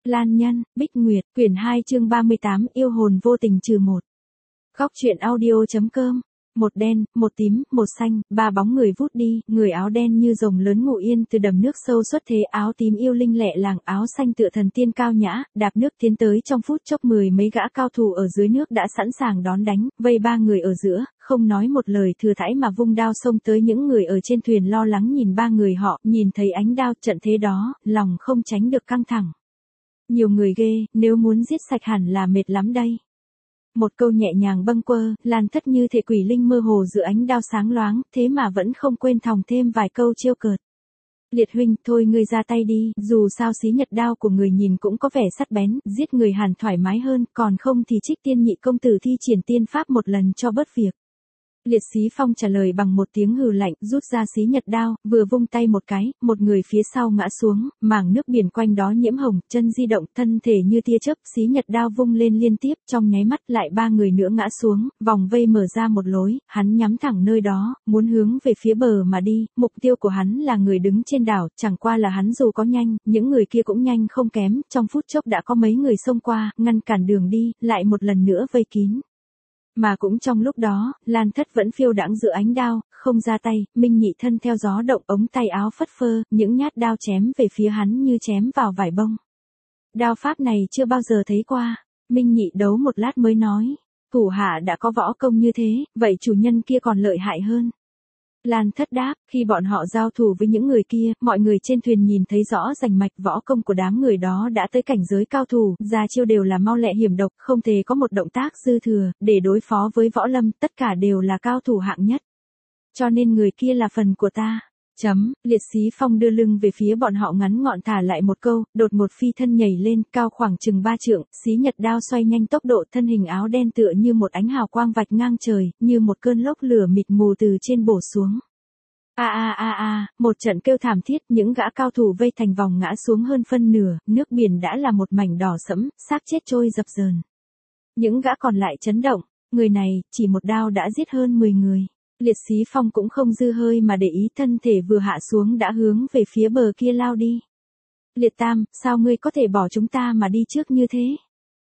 Lan Nhân, Bích Nguyệt, quyển 2 chương 38, yêu hồn vô tình trừ một. Góc truyện audio.com. Một đen, một tím, một xanh, ba bóng người vút đi, người áo đen như rồng lớn ngủ yên từ đầm nước sâu xuất thế, áo tím yêu linh lẹ làng, áo xanh tựa thần tiên cao nhã, đạp nước tiến tới, trong phút chốc mười mấy gã cao thủ ở dưới nước đã sẵn sàng đón đánh, vây ba người ở giữa, không nói một lời thừa thãi mà vung đao xông tới. Những người ở trên thuyền lo lắng nhìn ba người họ, nhìn thấy ánh đao trận thế đó, lòng không tránh được căng thẳng. Nhiều người ghê, nếu muốn giết sạch hẳn là mệt lắm đây. Một câu nhẹ nhàng bâng quơ, Lan Thất như thể quỷ linh mơ hồ giữa ánh đao sáng loáng, thế mà vẫn không quên thòng thêm vài câu trêu cợt. Liệt huynh, thôi ngươi ra tay đi, dù sao xí nhật đao của người nhìn cũng có vẻ sắc bén, giết người hẳn thoải mái hơn, còn không thì Trích Tiên nhị công tử thi triển tiên pháp một lần cho bớt việc. Liệt Xí Phong trả lời bằng một tiếng hừ lạnh, rút ra xí nhật đao, vừa vung tay một cái, một người phía sau ngã xuống, mảng nước biển quanh đó nhiễm hồng, chân di động, thân thể như tia chớp, xí nhật đao vung lên liên tiếp, trong nháy mắt lại ba người nữa ngã xuống, vòng vây mở ra một lối, hắn nhắm thẳng nơi đó, muốn hướng về phía bờ mà đi, mục tiêu của hắn là người đứng trên đảo, chẳng qua là hắn dù có nhanh, những người kia cũng nhanh không kém, trong phút chốc đã có mấy người xông qua, ngăn cản đường đi, lại một lần nữa vây kín. Mà cũng trong lúc đó, Lan Thất vẫn phiêu đãng giữa ánh đao, không ra tay, Minh Nhị thân theo gió động, ống tay áo phất phơ, những nhát đao chém về phía hắn như chém vào vải bông. Đao pháp này chưa bao giờ thấy qua, Minh Nhị đấu một lát mới nói, thủ hạ đã có võ công như thế, vậy chủ nhân kia còn lợi hại hơn. Lan Thất đáp, khi bọn họ giao thủ với những người kia, mọi người trên thuyền nhìn thấy rõ rành mạch võ công của đám người đó đã tới cảnh giới cao thủ, ra chiêu đều là mau lẹ hiểm độc, không thể có một động tác dư thừa, để đối phó với võ lâm, tất cả đều là cao thủ hạng nhất. Cho nên người kia là phần của ta. Liệt Xí Phong đưa lưng về phía bọn họ ngắn ngọn thả lại một câu, đột một phi thân nhảy lên, cao khoảng chừng 3 trượng, xí nhật đao xoay nhanh tốc độ, thân hình áo đen tựa như một ánh hào quang vạch ngang trời, như một cơn lốc lửa mịt mù từ trên bổ xuống. Một trận kêu thảm thiết, những gã cao thủ vây thành vòng ngã xuống hơn phân nửa, nước biển đã là một mảnh đỏ sẫm, xác chết trôi dập dờn. Những gã còn lại chấn động, người này, chỉ một đao đã giết hơn 10 người. Liệt Xí Phong cũng không dư hơi mà để ý, thân thể vừa hạ xuống đã hướng về phía bờ kia lao đi. Liệt Tam, sao ngươi có thể bỏ chúng ta mà đi trước như thế?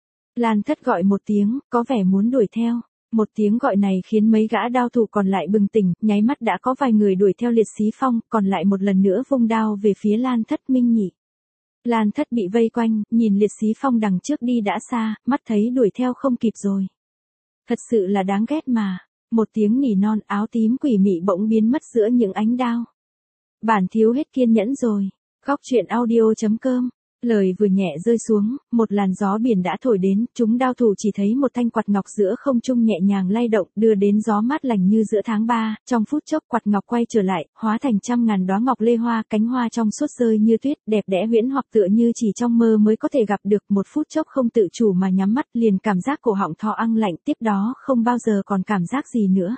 Lan Thất gọi một tiếng, có vẻ muốn đuổi theo. Một tiếng gọi này khiến mấy gã đao thủ còn lại bừng tỉnh, nháy mắt đã có vài người đuổi theo Liệt Xí Phong, còn lại một lần nữa vung đao về phía Lan Thất. Minh Nhị. Lan Thất bị vây quanh, nhìn Liệt Xí Phong đằng trước đi đã xa, mắt thấy đuổi theo không kịp rồi. Thật sự là đáng ghét mà. Một tiếng nỉ non, áo tím quỷ mị bỗng biến mất giữa những ánh đao. Bản thiếu hết kiên nhẫn rồi. Góc truyện audio.com. Lời vừa nhẹ rơi xuống, một làn gió biển đã thổi đến, chúng đao thủ chỉ thấy một thanh quạt ngọc giữa không trung nhẹ nhàng lay động, đưa đến gió mát lành như giữa tháng 3, trong phút chốc quạt ngọc quay trở lại, hóa thành trăm ngàn đóa ngọc lê hoa, cánh hoa trong suốt rơi như tuyết, đẹp đẽ huyễn hoặc tựa như chỉ trong mơ mới có thể gặp được. Một phút chốc không tự chủ mà nhắm mắt, liền cảm giác cổ họng thò ăng lạnh, tiếp đó không bao giờ còn cảm giác gì nữa.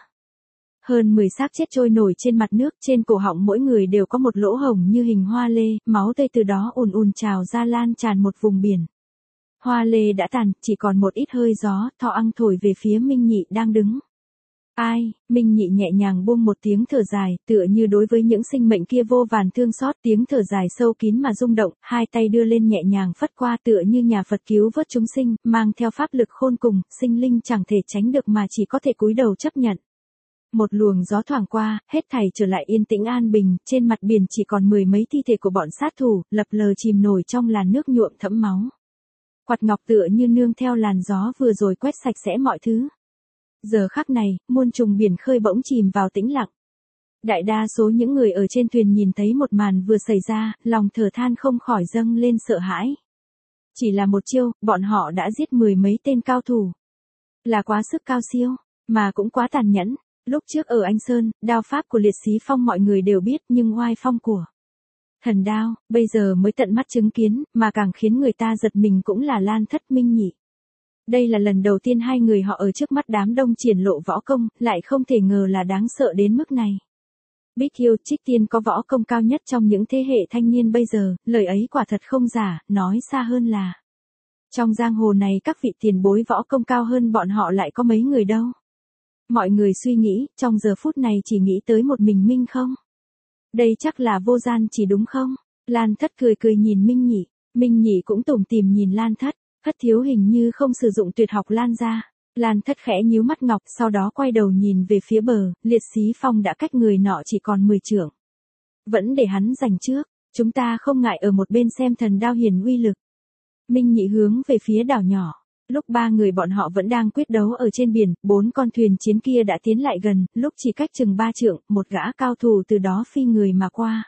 Hơn 10 xác chết trôi nổi trên mặt nước, trên cổ họng mỗi người đều có một lỗ hổng như hình hoa lê, máu tươi từ đó ùn ùn trào ra lan tràn một vùng biển. Hoa lê đã tàn, chỉ còn một ít hơi gió, thọ ăng thổi về phía Minh Nhị đang đứng. Ai, Minh Nhị nhẹ nhàng buông một tiếng thở dài, tựa như đối với những sinh mệnh kia vô vàn thương xót, tiếng thở dài sâu kín mà rung động, hai tay đưa lên nhẹ nhàng phất qua tựa như nhà Phật cứu vớt chúng sinh, mang theo pháp lực khôn cùng, sinh linh chẳng thể tránh được mà chỉ có thể cúi đầu chấp nhận. Một luồng gió thoảng qua, hết thảy trở lại yên tĩnh an bình, trên mặt biển chỉ còn mười mấy thi thể của bọn sát thủ, lập lờ chìm nổi trong làn nước nhuộm thẫm máu. Quạt ngọc tựa như nương theo làn gió vừa rồi quét sạch sẽ mọi thứ. Giờ khắc này, muôn trùng biển khơi bỗng chìm vào tĩnh lặng. Đại đa số những người ở trên thuyền nhìn thấy một màn vừa xảy ra, lòng thở than không khỏi dâng lên sợ hãi. Chỉ là một chiêu, bọn họ đã giết mười mấy tên cao thủ. Là quá sức cao siêu, mà cũng quá tàn nhẫn. Lúc trước ở Anh Sơn, đao pháp của Liệt Xí Phong mọi người đều biết, nhưng oai phong của thần đao, bây giờ mới tận mắt chứng kiến, mà càng khiến người ta giật mình cũng là Lan Thất Minh Nhị. Đây là lần đầu tiên hai người họ ở trước mắt đám đông triển lộ võ công, lại không thể ngờ là đáng sợ đến mức này. Bích Yêu, Trích Tiên có võ công cao nhất trong những thế hệ thanh niên bây giờ, lời ấy quả thật không giả, nói xa hơn là trong giang hồ này các vị tiền bối võ công cao hơn bọn họ lại có mấy người đâu. Mọi người suy nghĩ, trong giờ phút này chỉ nghĩ tới một mình Minh không? Đây chắc là vô gian chỉ đúng không? Lan Thất cười cười nhìn Minh Nhị. Minh Nhị cũng tủm tỉm nhìn Lan Thất, Thất thiếu hình như không sử dụng tuyệt học Lan ra. Lan Thất khẽ nhíu mắt ngọc, sau đó quay đầu nhìn về phía bờ, Liệt Xí Phong đã cách người nọ chỉ còn 10 trượng. Vẫn để hắn giành trước, chúng ta không ngại ở một bên xem thần đao hiển uy lực. Minh Nhị hướng về phía đảo nhỏ. Lúc ba người bọn họ vẫn đang quyết đấu ở trên biển, 4 con thuyền chiến kia đã tiến lại gần, lúc chỉ cách chừng 3 trượng, một gã cao thủ từ đó phi người mà qua.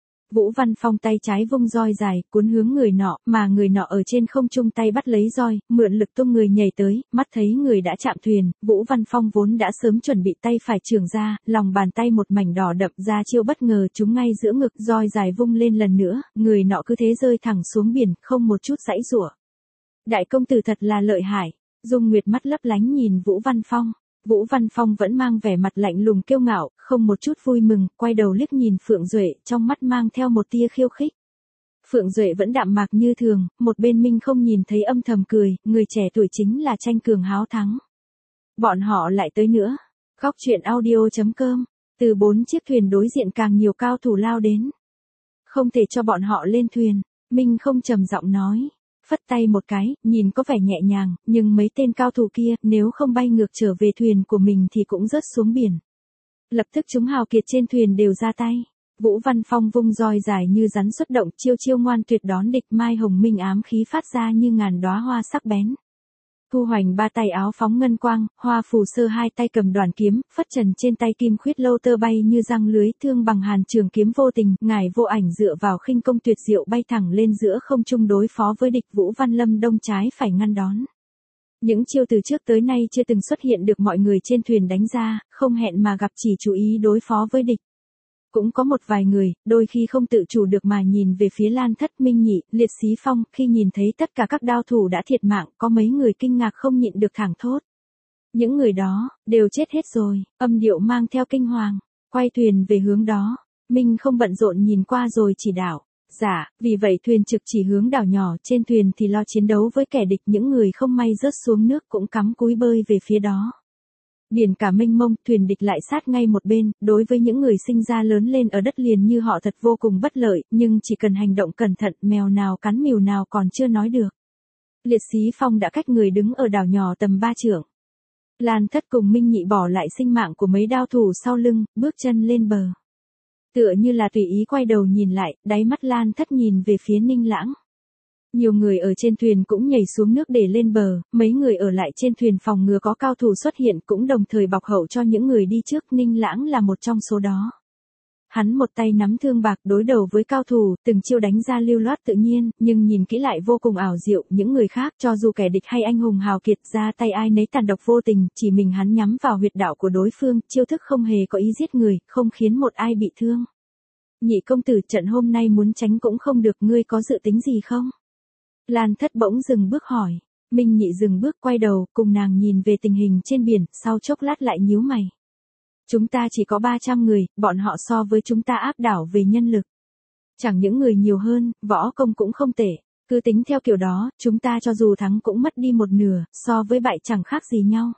Vũ Văn Phong tay trái vung roi dài, cuốn hướng người nọ, mà người nọ ở trên không trung tay bắt lấy roi, mượn lực tung người nhảy tới, mắt thấy người đã chạm thuyền, Vũ Văn Phong vốn đã sớm chuẩn bị tay phải chưởng ra, lòng bàn tay một mảnh đỏ đậm ra chiêu bất ngờ trúng ngay giữa ngực, roi dài vung lên lần nữa, người nọ cứ thế rơi thẳng xuống biển, không một chút giãy giụa. Đại công tử thật là lợi hại. Dung Nguyệt mắt lấp lánh nhìn Vũ Văn Phong. Vũ Văn Phong vẫn mang vẻ mặt lạnh lùng kiêu ngạo, không một chút vui mừng, quay đầu liếc nhìn Phượng Duệ, trong mắt mang theo một tia khiêu khích. Phượng Duệ vẫn đạm mạc như thường, một bên Minh không nhìn thấy âm thầm cười, người trẻ tuổi chính là tranh cường háo thắng. Bọn họ lại tới nữa. Góc truyện audio.com. Từ 4 chiếc thuyền đối diện càng nhiều cao thủ lao đến. Không thể cho bọn họ lên thuyền. Minh không trầm giọng nói. Phất tay một cái, nhìn có vẻ nhẹ nhàng, nhưng mấy tên cao thủ kia, nếu không bay ngược trở về thuyền của mình thì cũng rớt xuống biển. Lập tức chúng hào kiệt trên thuyền đều ra tay. Vũ Văn Phong vung roi dài như rắn xuất động, chiêu chiêu ngoan tuyệt đón địch, mai hồng minh ám khí phát ra như ngàn đóa hoa sắc bén. Thu Hoành ba tay áo phóng ngân quang, Hoa Phù Sơ hai tay cầm đoàn kiếm, phất trần trên tay kim khuyết lâu tơ bay như răng lưới, Thương Bằng Hàn trường kiếm vô tình, ngài vô ảnh dựa vào khinh công tuyệt diệu bay thẳng lên giữa không trung đối phó với địch. Vũ Văn Lâm đông trái phải ngăn đón. Những chiêu từ trước tới nay chưa từng xuất hiện được mọi người trên thuyền đánh ra, không hẹn mà gặp, chỉ chú ý đối phó với địch. Cũng có một vài người, đôi khi không tự chủ được mà nhìn về phía Lan Thất, Minh Nhị, Liệt Xí Phong, khi nhìn thấy tất cả các đao thủ đã thiệt mạng, có mấy người kinh ngạc không nhịn được thảng thốt. Những người đó, đều chết hết rồi, âm điệu mang theo kinh hoàng, quay thuyền về hướng đó, Minh không bận rộn nhìn qua rồi chỉ đạo. Dạ, vì vậy thuyền trực chỉ hướng đảo nhỏ, trên thuyền thì lo chiến đấu với kẻ địch, những người không may rớt xuống nước cũng cắm cúi bơi về phía đó. Biển cả mênh mông, thuyền địch lại sát ngay một bên, đối với những người sinh ra lớn lên ở đất liền như họ thật vô cùng bất lợi, nhưng chỉ cần hành động cẩn thận, mèo nào cắn mèo nào còn chưa nói được. Liệt Xí Phong đã cách người đứng ở đảo nhỏ tầm 3 trượng. Lan Thất cùng Minh Nhị bỏ lại sinh mạng của mấy đao thủ sau lưng, bước chân lên bờ. Tựa như là tùy ý quay đầu nhìn lại, đáy mắt Lan Thất nhìn về phía Ninh Lãng. Nhiều người ở trên thuyền cũng nhảy xuống nước để lên bờ, mấy người ở lại trên thuyền phòng ngừa có cao thủ xuất hiện cũng đồng thời bọc hậu cho những người đi trước, Ninh Lãng là một trong số đó. Hắn một tay nắm thương bạc đối đầu với cao thủ, từng chiêu đánh ra lưu loát tự nhiên, nhưng nhìn kỹ lại vô cùng ảo diệu, những người khác cho dù kẻ địch hay anh hùng hào kiệt ra tay ai nấy tàn độc vô tình, chỉ mình hắn nhắm vào huyệt đạo của đối phương, chiêu thức không hề có ý giết người, không khiến một ai bị thương. Nhị công tử, trận hôm nay muốn tránh cũng không được, ngươi có dự tính gì không? Lan Thất bỗng dừng bước hỏi. Minh Nhị dừng bước quay đầu, cùng nàng nhìn về tình hình trên biển, sau chốc lát lại nhíu mày. Chúng ta chỉ có 300 người, bọn họ so với chúng ta áp đảo về nhân lực. Chẳng những người nhiều hơn, võ công cũng không tệ. Cứ tính theo kiểu đó, chúng ta cho dù thắng cũng mất đi một nửa, so với bại chẳng khác gì nhau.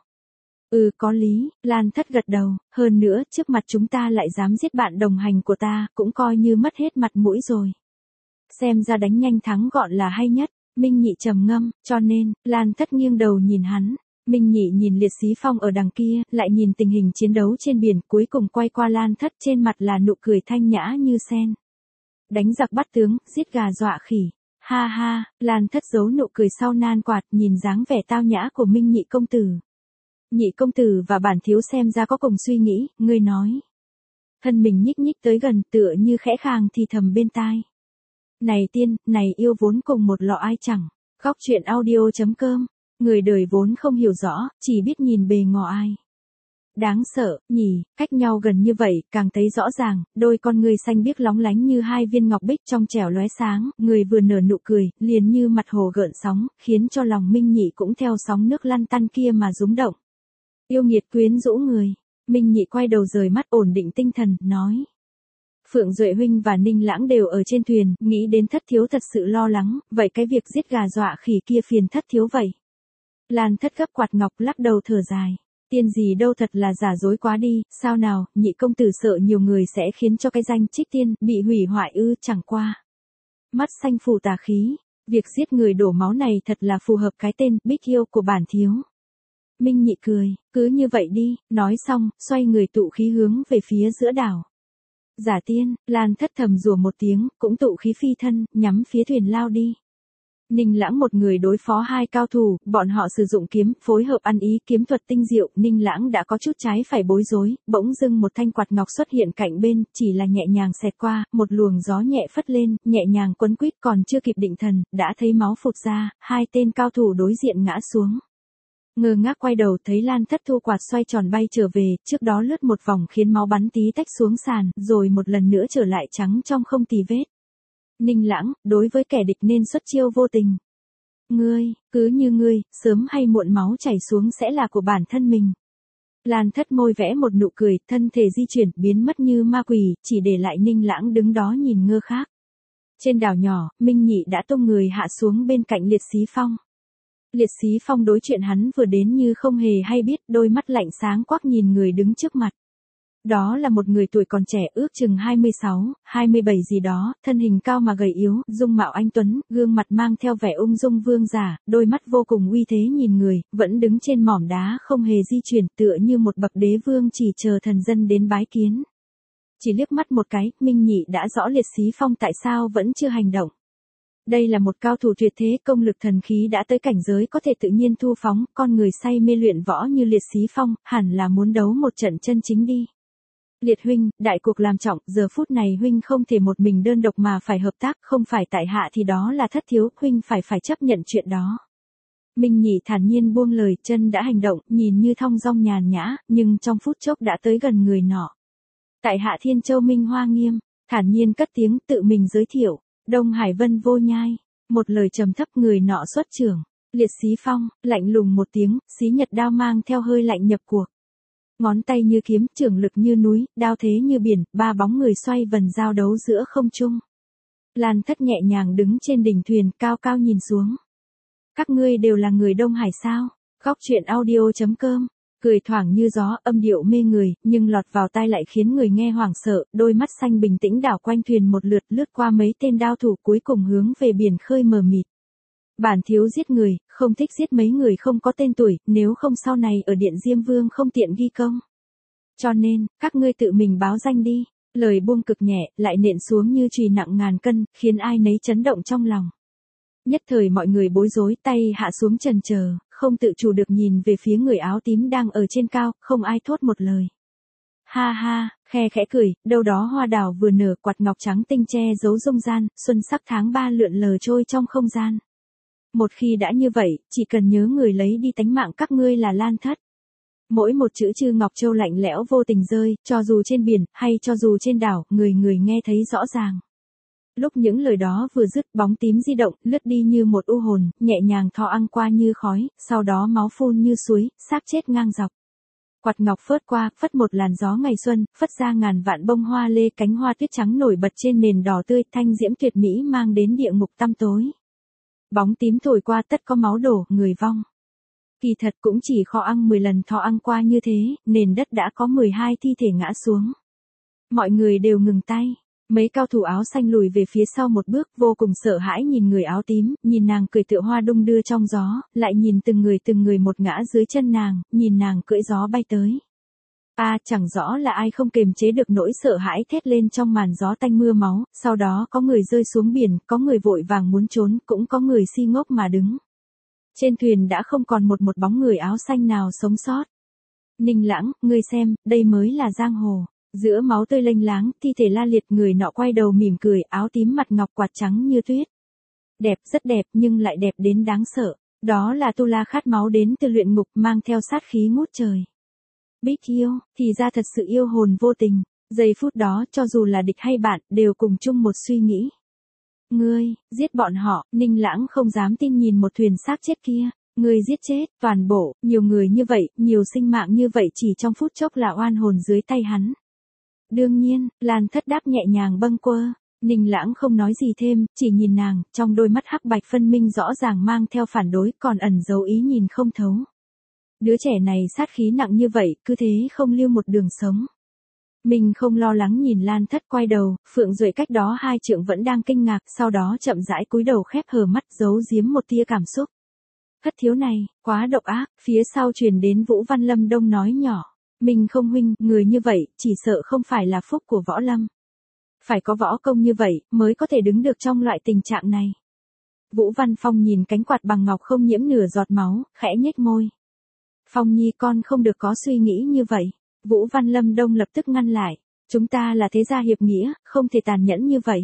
Ừ, có lý, Lan Thất gật đầu, hơn nữa, trước mặt chúng ta lại dám giết bạn đồng hành của ta, cũng coi như mất hết mặt mũi rồi. Xem ra đánh nhanh thắng gọn là hay nhất. Minh Nhị trầm ngâm, cho nên, Lan Thất nghiêng đầu nhìn hắn. Minh Nhị nhìn Liệt Xí Phong ở đằng kia, lại nhìn tình hình chiến đấu trên biển, cuối cùng quay qua Lan Thất, trên mặt là nụ cười thanh nhã như sen. Đánh giặc bắt tướng, giết gà dọa khỉ. Ha ha, Lan Thất giấu nụ cười sau nan quạt, nhìn dáng vẻ tao nhã của Minh Nhị công tử. Nhị công tử và bản thiếu xem ra có cùng suy nghĩ, ngươi nói. Thân mình nhích nhích tới gần, tựa như khẽ khàng thì thầm bên tai. Này tiên, này yêu vốn cùng một lọ ai chẳng. Góc truyện audio.com. Người đời vốn không hiểu rõ, chỉ biết nhìn bề ngò ai. Đáng sợ, nhỉ, cách nhau gần như vậy, càng thấy rõ ràng, đôi con người xanh biếc lóng lánh như hai viên ngọc bích trong trẻo lóe sáng, người vừa nở nụ cười, liền như mặt hồ gợn sóng, khiến cho lòng Minh Nhị cũng theo sóng nước lăn tăn kia mà rúng động. Yêu nghiệt quyến rũ người, Minh Nhị quay đầu rời mắt ổn định tinh thần, nói. Phượng Duệ huynh và Ninh Lãng đều ở trên thuyền, nghĩ đến Thất thiếu thật sự lo lắng, vậy cái việc giết gà dọa khỉ kia phiền Thất thiếu vậy. Lan Thất gấp quạt ngọc lắc đầu thở dài. Tiên gì đâu, thật là giả dối quá đi, sao nào, nhị công tử sợ nhiều người sẽ khiến cho cái danh Trích Tiên bị hủy hoại ư? Chẳng qua. Mắt xanh phủ tà khí, Việc giết người đổ máu này thật là phù hợp cái tên Bích Yêu của bản thiếu. Minh Nhị cười, cứ như vậy đi, nói xong, xoay người tụ khí hướng về phía giữa đảo. Giả tiên, Lan Thất thầm rủa một tiếng, cũng tụ khí phi thân, nhắm phía thuyền lao đi. Ninh Lãng một người đối phó hai cao thủ, bọn họ sử dụng kiếm, phối hợp ăn ý kiếm thuật tinh diệu, Ninh Lãng đã có chút trái phải bối rối, bỗng dưng một thanh quạt ngọc xuất hiện cạnh bên, chỉ là nhẹ nhàng xẹt qua, một luồng gió nhẹ phất lên, nhẹ nhàng quấn quýt còn chưa kịp định thần, đã thấy máu phụt ra, hai tên cao thủ đối diện ngã xuống. Ngơ ngác quay đầu thấy Lan Thất thu quạt xoay tròn bay trở về, trước đó lướt một vòng khiến máu bắn tí tách xuống sàn, rồi một lần nữa trở lại trắng trong không tì vết. Ninh Lãng, đối với kẻ địch nên xuất chiêu vô tình. Ngươi, cứ như ngươi, sớm hay muộn máu chảy xuống sẽ là của bản thân mình. Lan Thất môi vẽ một nụ cười, thân thể di chuyển, biến mất như ma quỷ, chỉ để lại Ninh Lãng đứng đó nhìn ngơ khác. Trên đảo nhỏ, Minh Nhị đã tung người hạ xuống bên cạnh Liệt Xí Phong. Liệt Xí Phong đối chuyện hắn vừa đến như không hề hay biết, đôi mắt lạnh sáng quắc nhìn người đứng trước mặt. Đó là một người tuổi còn trẻ ước chừng 26, 27 gì đó, thân hình cao mà gầy yếu, dung mạo anh tuấn, gương mặt mang theo vẻ ung dung vương giả, đôi mắt vô cùng uy thế nhìn người, vẫn đứng trên mỏm đá không hề di chuyển, tựa như một bậc đế vương chỉ chờ thần dân đến bái kiến. Chỉ liếc mắt một cái, Minh Nhị đã rõ Liệt Xí Phong tại sao vẫn chưa hành động. Đây là một cao thủ tuyệt thế, công lực thần khí đã tới cảnh giới có thể tự nhiên thu phóng, con người say mê luyện võ như Liệt Xí Phong, hẳn là muốn đấu một trận chân chính đi. Liệt huynh, đại cuộc làm trọng, giờ phút này huynh không thể một mình đơn độc mà phải hợp tác, không phải tại hạ thì đó là thất thiếu, huynh phải chấp nhận chuyện đó. Minh Nhị thản nhiên buông lời, chân đã hành động, nhìn như thong dong nhàn nhã, nhưng trong phút chốc đã tới gần người nọ. Tại hạ Thiên Châu Minh Hoa Nghiêm, thản nhiên cất tiếng tự mình giới thiệu, Đông Hải Vân Vô Nhai, một lời trầm thấp người nọ xuất trưởng, Liệt Xí Phong, lạnh lùng một tiếng, xí nhật đao mang theo hơi lạnh nhập cuộc. Ngón tay như kiếm, trưởng lực như núi, đao thế như biển, ba bóng người xoay vần giao đấu giữa không trung. Lan Thất nhẹ nhàng đứng trên đỉnh thuyền, cao cao nhìn xuống. Các ngươi đều là người Đông Hải sao? Góc truyện audio.com, cười thoảng như gió, âm điệu mê người, nhưng lọt vào tai lại khiến người nghe hoảng sợ, đôi mắt xanh bình tĩnh đảo quanh thuyền một lượt, lướt qua mấy tên đao thủ cuối cùng hướng về biển khơi mờ mịt. Bản thiếu giết người, không thích giết mấy người không có tên tuổi, nếu không sau này ở Điện Diêm Vương không tiện ghi công. Cho nên, các ngươi tự mình báo danh đi. Lời buông cực nhẹ, lại nện xuống như chùy nặng ngàn cân, khiến ai nấy chấn động trong lòng. Nhất thời mọi người bối rối, tay hạ xuống chần chờ, không tự chủ được nhìn về phía người áo tím đang ở trên cao, không ai thốt một lời. Ha ha, khe khẽ cười, đâu đó hoa đào vừa nở, quạt ngọc trắng tinh che giấu dung gian, xuân sắc tháng 3 lượn lờ trôi trong không gian. Một khi đã như vậy, chỉ cần nhớ người lấy đi tánh mạng các ngươi là Lan Thất. Mỗi một chữ Chư Ngọc Châu lạnh lẽo vô tình rơi, cho dù trên biển, hay cho dù trên đảo, người người nghe thấy rõ ràng. Lúc những lời đó vừa dứt, bóng tím di động, lướt đi như một u hồn, nhẹ nhàng thò ăn qua như khói, sau đó máu phun như suối, xác chết ngang dọc. Quạt ngọc phớt qua, phất một làn gió ngày xuân, phất ra ngàn vạn bông hoa lê, cánh hoa tuyết trắng nổi bật trên nền đỏ tươi, thanh diễm tuyệt mỹ mang đến địa ngục tăm tối. Bóng tím thổi qua tất có máu đổ, người vong. Kỳ thật cũng chỉ khó ăn 10 lần thò ăn qua như thế, nền đất đã có 12 thi thể ngã xuống. Mọi người đều ngừng tay. Mấy cao thủ áo xanh lùi về phía sau một bước, vô cùng sợ hãi nhìn người áo tím, nhìn nàng cười tựa hoa đung đưa trong gió, lại nhìn từng người một ngã dưới chân nàng, nhìn nàng cưỡi gió bay tới. Chẳng rõ là ai không kềm chế được nỗi sợ hãi thét lên trong màn gió tanh mưa máu, sau đó có người rơi xuống biển, có người vội vàng muốn trốn, cũng có người si ngốc mà đứng. Trên thuyền đã không còn một bóng người áo xanh nào sống sót. Ninh Lãng, ngươi xem, đây mới là giang hồ. Giữa máu tươi lênh láng, thi thể la liệt, người nọ quay đầu mỉm cười, áo tím mặt ngọc quạt trắng như tuyết. Đẹp, rất đẹp, nhưng lại đẹp đến đáng sợ. Đó là Tu La khát máu đến từ luyện ngục, mang theo sát khí ngút trời. Bích yêu, thì ra thật sự yêu hồn vô tình. Giây phút đó, cho dù là địch hay bạn, đều cùng chung một suy nghĩ. Ngươi, giết bọn họ, Ninh Lãng không dám tin nhìn một thuyền xác chết kia. Ngươi giết chết, toàn bộ, nhiều người như vậy, nhiều sinh mạng như vậy chỉ trong phút chốc là oan hồn dưới tay hắn. Đương nhiên, Lan Thất đáp nhẹ nhàng bâng quơ. Ninh Lãng không nói gì thêm, chỉ nhìn nàng, trong đôi mắt hắc bạch phân minh rõ ràng mang theo phản đối, còn ẩn dấu ý nhìn không thấu. Đứa trẻ này sát khí nặng như vậy, cứ thế không lưu một đường sống. Mình không lo lắng nhìn Lan Thất quay đầu, Phượng Duệ cách đó 2 trượng vẫn đang kinh ngạc, sau đó chậm rãi cúi đầu khép hờ mắt giấu giếm một tia cảm xúc. Thất thiếu này, quá độc ác, phía sau truyền đến Vũ Văn Lâm Đông nói nhỏ. Mình không huynh, người như vậy, chỉ sợ không phải là phúc của võ lâm. Phải có võ công như vậy, mới có thể đứng được trong loại tình trạng này. Vũ Văn Phong nhìn cánh quạt bằng ngọc không nhiễm nửa giọt máu, khẽ nhếch môi. Phong Nhi con không được có suy nghĩ như vậy. Vũ Văn Lâm Đông lập tức ngăn lại. Chúng ta là thế gia hiệp nghĩa, không thể tàn nhẫn như vậy.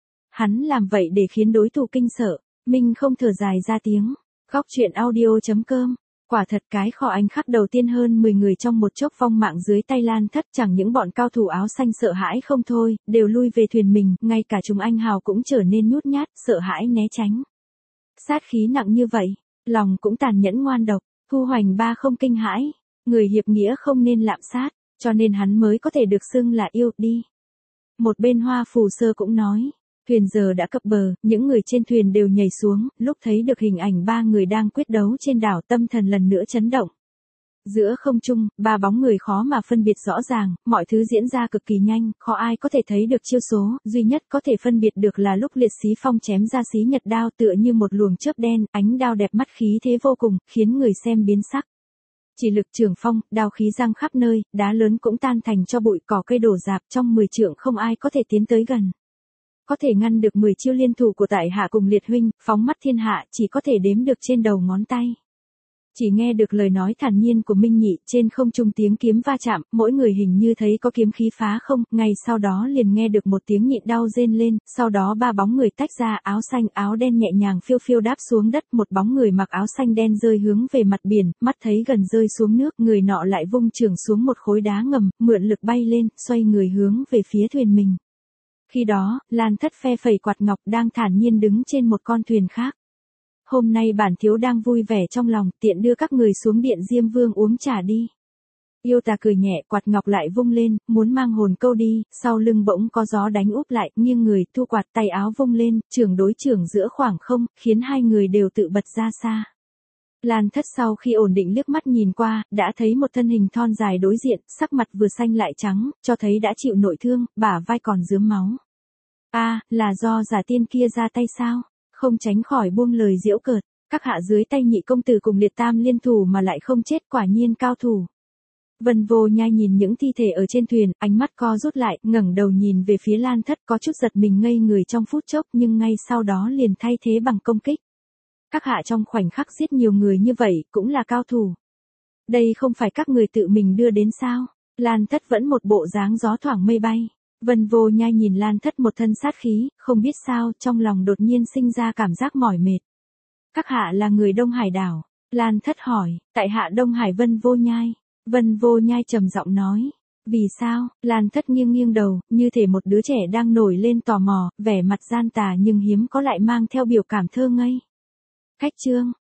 Hắn làm vậy để khiến đối thủ kinh sợ. Mình không thở dài ra tiếng. Góc truyện audio.com. Quả thật cái kho anh khắc đầu tiên hơn 10 người trong một chốc vong mạng dưới tay Lan Thất, chẳng những bọn cao thủ áo xanh sợ hãi không thôi, đều lui về thuyền mình, ngay cả chúng anh hào cũng trở nên nhút nhát, sợ hãi né tránh. Sát khí nặng như vậy, lòng cũng tàn nhẫn ngoan độc, Thu Hoành Ba không kinh hãi, người hiệp nghĩa không nên lạm sát, cho nên hắn mới có thể được xưng là yêu đi. Một bên Hoa Phù Sơ cũng nói. Thuyền giờ đã cập bờ, những người trên thuyền đều nhảy xuống, lúc thấy được hình ảnh 3 người đang quyết đấu trên đảo, tâm thần lần nữa chấn động. Giữa không trung, 3 bóng người khó mà phân biệt rõ ràng, mọi thứ diễn ra cực kỳ nhanh, khó ai có thể thấy được chiêu số, duy nhất có thể phân biệt được là lúc Liệt Xí Phong chém ra xí nhật đao tựa như một luồng chớp đen, ánh đao đẹp mắt khí thế vô cùng, khiến người xem biến sắc. Chỉ lực trường phong, đao khí giăng khắp nơi, đá lớn cũng tan thành cho bụi, cỏ cây đổ rạp, trong 10 trượng không ai có thể tiến tới gần. Có thể ngăn được 10 chiêu liên thủ của tại hạ cùng Liệt huynh, phóng mắt thiên hạ, chỉ có thể đếm được trên đầu ngón tay. Chỉ nghe được lời nói thản nhiên của Minh Nhị, trên không trung tiếng kiếm va chạm, mỗi người hình như thấy có kiếm khí phá không, ngay sau đó liền nghe được một tiếng nhịn đau rên lên, sau đó 3 bóng người tách ra, áo xanh áo đen nhẹ nhàng phiêu phiêu đáp xuống đất, một bóng người mặc áo xanh đen rơi hướng về mặt biển, mắt thấy gần rơi xuống nước, người nọ lại vung chưởng xuống một khối đá ngầm, mượn lực bay lên, xoay người hướng về phía thuyền mình. Khi đó, Lan Thất phe phẩy quạt ngọc đang thản nhiên đứng trên một con thuyền khác. Hôm nay bản thiếu đang vui vẻ trong lòng, tiện đưa các người xuống điện Diêm Vương uống trà đi. Yêu Tà cười nhẹ, quạt ngọc lại vung lên, muốn mang hồn câu đi, sau lưng bỗng có gió đánh úp lại, nghiêng người, thu quạt, tay áo vung lên, chưởng đối chưởng giữa khoảng không, khiến hai người đều tự bật ra xa. Lan Thất sau khi ổn định liếc mắt nhìn qua, đã thấy một thân hình thon dài đối diện, sắc mặt vừa xanh lại trắng, cho thấy đã chịu nội thương, bả vai còn rướm máu. Là do giả tiên kia ra tay sao? Không tránh khỏi buông lời giễu cợt, các hạ dưới tay Nhị công tử cùng Liệt Tam liên thủ mà lại không chết, quả nhiên cao thủ. Vân Vô Nhai nhìn những thi thể ở trên thuyền, ánh mắt co rút lại, ngẩng đầu nhìn về phía Lan Thất, có chút giật mình ngây người trong phút chốc, nhưng ngay sau đó liền thay thế bằng công kích. Các hạ trong khoảnh khắc giết nhiều người như vậy, cũng là cao thủ. Đây không phải các người tự mình đưa đến sao? Lan Thất vẫn một bộ dáng gió thoảng mây bay. Vân Vô Nhai nhìn Lan Thất một thân sát khí, không biết sao, trong lòng đột nhiên sinh ra cảm giác mỏi mệt. Các hạ là người Đông Hải đảo. Lan Thất hỏi, tại hạ Đông Hải Vân Vô Nhai. Vân Vô Nhai trầm giọng nói. Vì sao? Lan Thất nghiêng nghiêng đầu, như thể một đứa trẻ đang nổi lên tò mò, vẻ mặt gian tà nhưng hiếm có lại mang theo biểu cảm thơ ngây. Khách trương,